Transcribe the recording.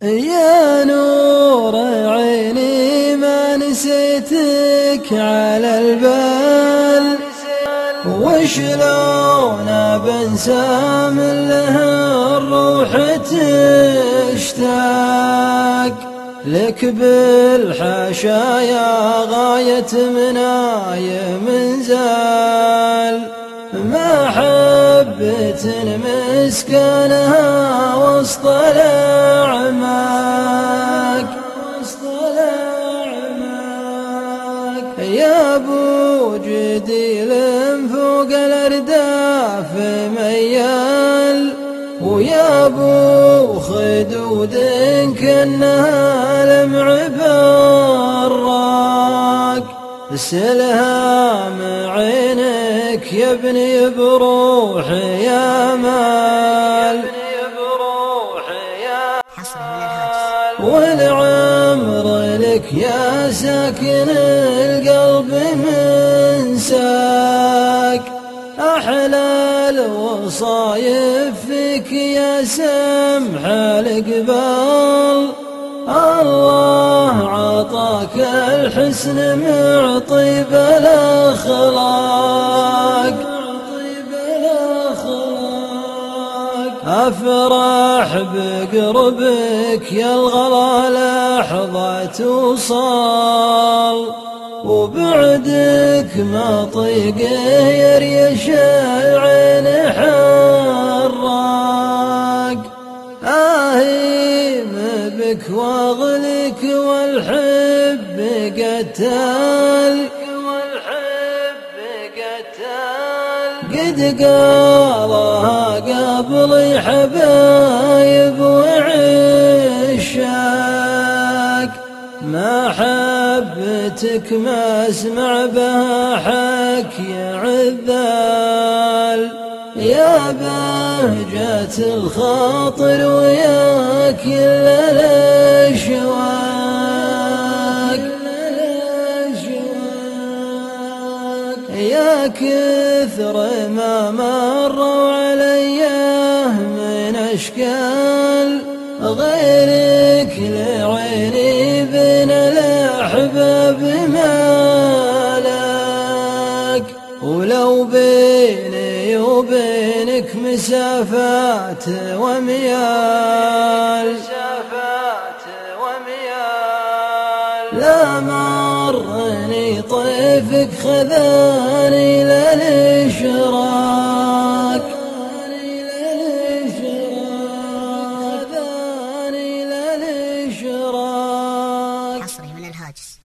يا نور عيني ما نسيتك على البال، وشلون بنسى من لها الروح تشتاق لك بالحشايا غاية مناي منزال. محبة مسكنها وسط الأعماق يا ابو جديل فوق الأرداف ميال، ويا ابو خدود كأنها لمع براق. سلهام عينك يا ابني بروحي يا مال، والعمر لك يا ساكن القلب منساك. أحلى الوصايف فيك يا سمح القبال، الله عطاك الحسن مع طيب الأخلاق. أفرح بقربك يا الغلا لحظة وصال، وبعدك ما طيقه يريش العين حراق. آهيم بك واغلك والحب قتال، قد قالها قبلي حبايب وعشاق. محبتك ما اسمع بها حكي عذال، يا بهجة الخاطر ويا كل الأشواق. يا كثر ما مروا علي من أشكال، غيرك لعيني بين الأحباب مالك. ولو بيني وبينك مسافات وميال، لا مرني طيفك خذاني للإشراك. حصري من الهاجس.